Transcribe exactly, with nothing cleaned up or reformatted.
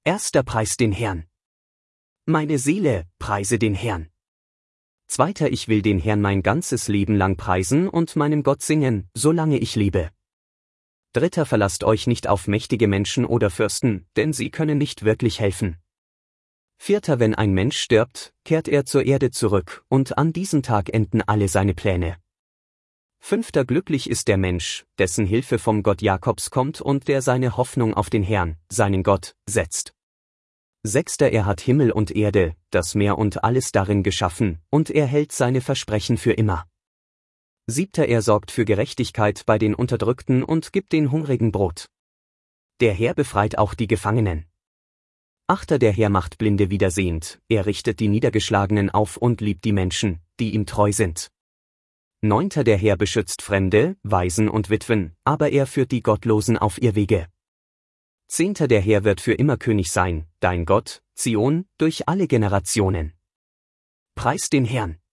Erster Preis den Herrn. Meine Seele, preise den Herrn. Zweiter Ich will den Herrn mein ganzes Leben lang preisen und meinem Gott singen, solange ich lebe. Dritter Verlasst euch nicht auf mächtige Menschen oder Fürsten, denn sie können nicht wirklich helfen. Vierter Wenn ein Mensch stirbt, kehrt er zur Erde zurück, und an diesem Tag enden alle seine Pläne. Fünfter Glücklich ist der Mensch, dessen Hilfe vom Gott Jakobs kommt und der seine Hoffnung auf den Herrn, seinen Gott, setzt. Sechster Er hat Himmel und Erde, das Meer und alles darin geschaffen, und er hält seine Versprechen für immer. Siebter Er sorgt für Gerechtigkeit bei den Unterdrückten und gibt den Hungrigen Brot. Der Herr befreit auch die Gefangenen. Achter Der Herr macht Blinde wieder sehend, er richtet die Niedergeschlagenen auf und liebt die Menschen, die ihm treu sind. Neunter Der Herr beschützt Fremde, Waisen und Witwen, aber er führt die Gottlosen auf ihr Wege. Zehnter Der Herr wird für immer König sein, dein Gott, Zion, durch alle Generationen. Preist den Herrn.